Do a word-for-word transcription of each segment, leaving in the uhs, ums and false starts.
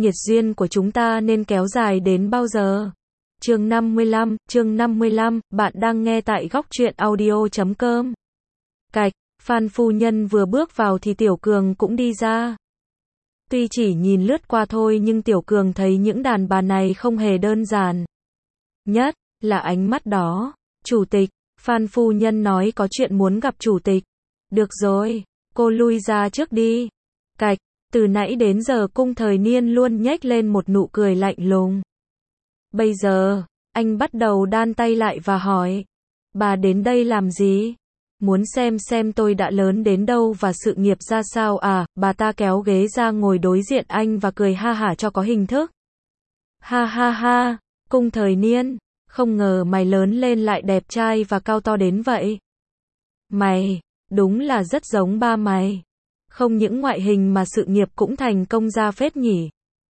Nhiệt duyên của chúng ta nên kéo dài đến bao giờ? Chương năm mươi lăm, chương năm mươi lăm, bạn đang nghe tại góc truyện audio chấm com. Cạch, Phan phu nhân vừa bước vào thì Tiểu Cường cũng đi ra. Tuy chỉ nhìn lướt qua thôi nhưng Tiểu Cường thấy những đàn bà này không hề đơn giản. Nhất là ánh mắt đó. Chủ tịch, Phan phu nhân nói có chuyện muốn gặp chủ tịch. Được rồi, cô lui ra trước đi. Cạch, từ nãy đến giờ Cung Thời Niên luôn nhếch lên một nụ cười lạnh lùng. Bây giờ, anh bắt đầu đan tay lại và hỏi. Bà đến đây làm gì? Muốn xem xem tôi đã lớn đến đâu và sự nghiệp ra sao à? Bà ta kéo ghế ra ngồi đối diện anh và cười ha hả cho có hình thức. Ha ha ha, Cung Thời Niên, không ngờ mày lớn lên lại đẹp trai và cao to đến vậy. Mày, đúng là rất giống ba mày. Không những ngoại hình mà sự nghiệp cũng thành công ra phết nhỉ.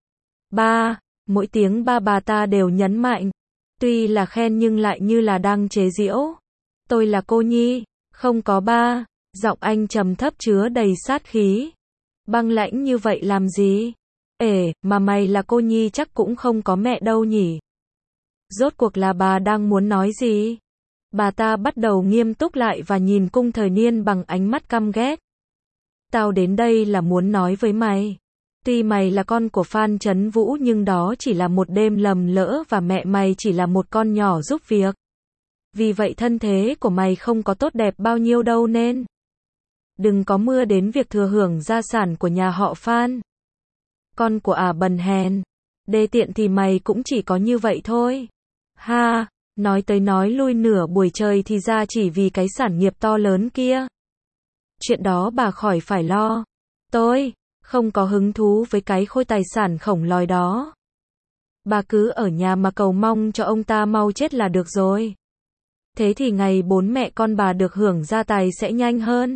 Ba, mỗi tiếng ba bà ta đều nhấn mạnh. Tuy là khen nhưng lại như là đang chế giễu. Tôi là cô Nhi, không có ba. Giọng anh trầm thấp chứa đầy sát khí. Băng lãnh như vậy làm gì? Ể, mà mày là cô Nhi chắc cũng không có mẹ đâu nhỉ? Rốt cuộc là bà đang muốn nói gì? Bà ta bắt đầu nghiêm túc lại và nhìn Cung Thời Niên bằng ánh mắt căm ghét. Tao đến đây là muốn nói với mày. Tuy mày là con của Phan Chấn Vũ nhưng đó chỉ là một đêm lầm lỡ và mẹ mày chỉ là một con nhỏ giúp việc. Vì vậy thân thế của mày không có tốt đẹp bao nhiêu đâu nên đừng có mưa đến việc thừa hưởng gia sản của nhà họ Phan. Con của ả bần hèn, đê tiện thì mày cũng chỉ có như vậy thôi. Ha, nói tới nói lui nửa buổi trời thì ra chỉ vì cái sản nghiệp to lớn kia. Chuyện đó bà khỏi phải lo. Tôi không có hứng thú với cái khối tài sản khổng lồ đó. Bà cứ ở nhà mà cầu mong cho ông ta mau chết là được rồi. Thế thì ngày bốn mẹ con bà được hưởng gia tài sẽ nhanh hơn.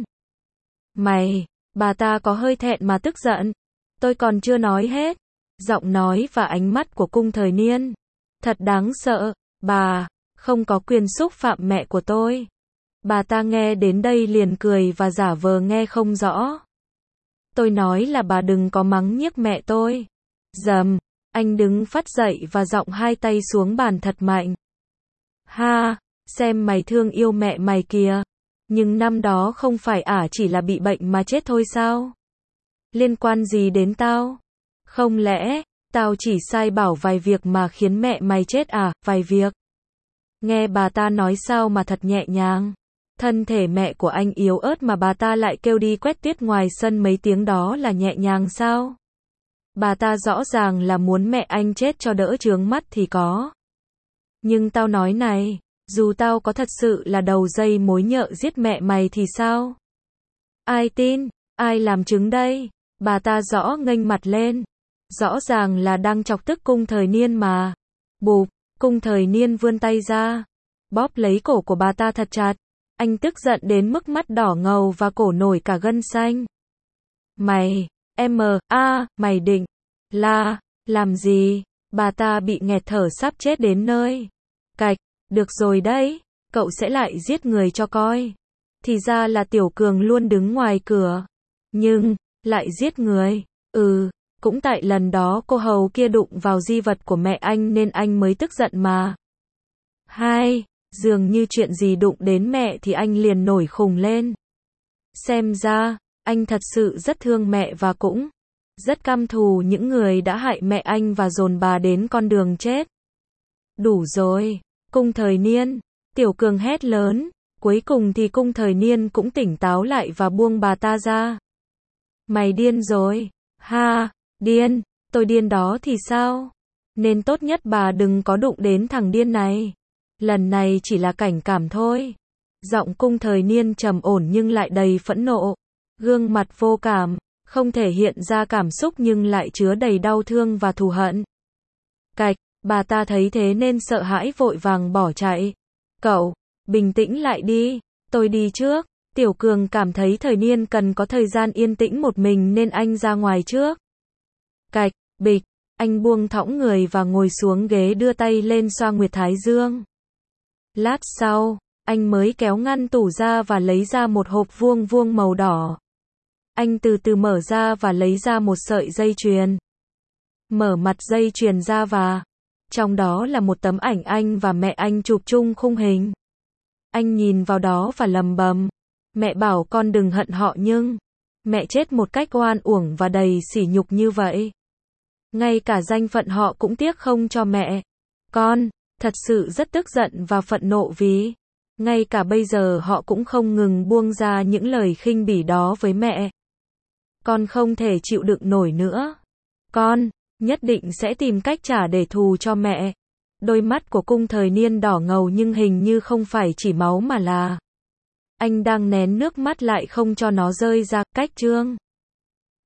Mày, bà ta có hơi thẹn mà tức giận. Tôi còn chưa nói hết. Giọng nói và ánh mắt của Cung Thời Niên thật đáng sợ. Bà không có quyền xúc phạm mẹ của tôi. Bà ta nghe đến đây liền cười và giả vờ nghe không rõ. Tôi nói là bà đừng có mắng nhiếc mẹ tôi. Dầm, anh đứng phắt dậy và giọng hai tay xuống bàn thật mạnh. Ha, xem mày thương yêu mẹ mày kìa. Nhưng năm đó không phải ả chỉ là bị bệnh mà chết thôi sao? Liên quan gì đến tao? Không lẽ, tao chỉ sai bảo vài việc mà khiến mẹ mày chết à? Vài việc. Nghe bà ta nói sao mà thật nhẹ nhàng. Thân thể mẹ của anh yếu ớt mà bà ta lại kêu đi quét tuyết ngoài sân mấy tiếng đó là nhẹ nhàng sao? Bà ta rõ ràng là muốn mẹ anh chết cho đỡ chướng mắt thì có. Nhưng tao nói này, dù tao có thật sự là đầu dây mối nhợ giết mẹ mày thì sao? Ai tin? Ai làm chứng đây? Bà ta rõ nghênh mặt lên. Rõ ràng là đang chọc tức Cung Thời Niên mà. Bụp, Cung Thời Niên vươn tay ra. Bóp lấy cổ của bà ta thật chặt. Anh tức giận đến mức mắt đỏ ngầu và cổ nổi cả gân xanh. Mày, em a, mày định là làm gì? Bà ta bị nghẹt thở sắp chết đến nơi. Cạch, được rồi đấy, cậu sẽ lại giết người cho coi. Thì ra là Tiểu Cường luôn đứng ngoài cửa. Nhưng, lại giết người. Ừ, cũng tại lần đó cô hầu kia đụng vào di vật của mẹ anh nên anh mới tức giận mà. Hai, dường như chuyện gì đụng đến mẹ thì anh liền nổi khùng lên. Xem ra, anh thật sự rất thương mẹ và cũng rất căm thù những người đã hại mẹ anh và dồn bà đến con đường chết. Đủ rồi, Cung Thời Niên, Tiểu Cường hét lớn. Cuối cùng thì Cung Thời Niên cũng tỉnh táo lại và buông bà ta ra. Mày điên rồi. Ha, điên, tôi điên đó thì sao? Nên tốt nhất bà đừng có đụng đến thằng điên này. Lần này chỉ là cảnh cảm thôi. Giọng Cung Thời Niên trầm ổn nhưng lại đầy phẫn nộ. Gương mặt vô cảm, không thể hiện ra cảm xúc nhưng lại chứa đầy đau thương và thù hận. Cạch, bà ta thấy thế nên sợ hãi vội vàng bỏ chạy. Cậu, bình tĩnh lại đi, tôi đi trước. Tiểu Cường cảm thấy Thời Niên cần có thời gian yên tĩnh một mình nên anh ra ngoài trước. Cạch, bịch, anh buông thõng người và ngồi xuống ghế đưa tay lên xoa nguyệt thái dương. Lát sau, anh mới kéo ngăn tủ ra và lấy ra một hộp vuông vuông màu đỏ. Anh từ từ mở ra và lấy ra một sợi dây chuyền. mở mặt dây chuyền ra và trong đó là một tấm ảnh anh và mẹ anh chụp chung khung hình. Anh nhìn vào đó và lầm bầm. Mẹ bảo con đừng hận họ nhưng mẹ chết một cách oan uổng và đầy sỉ nhục như vậy. Ngay cả danh phận họ cũng tiếc không cho mẹ. Con thật sự rất tức giận và phẫn nộ vì ngay cả bây giờ họ cũng không ngừng buông ra những lời khinh bỉ đó với mẹ. Con không thể chịu đựng nổi nữa. Con nhất định sẽ tìm cách trả để thù cho mẹ. Đôi mắt của cung thời niên đỏ ngầu nhưng hình như không phải chỉ máu mà là anh đang nén nước mắt lại không cho nó rơi ra. Cách chương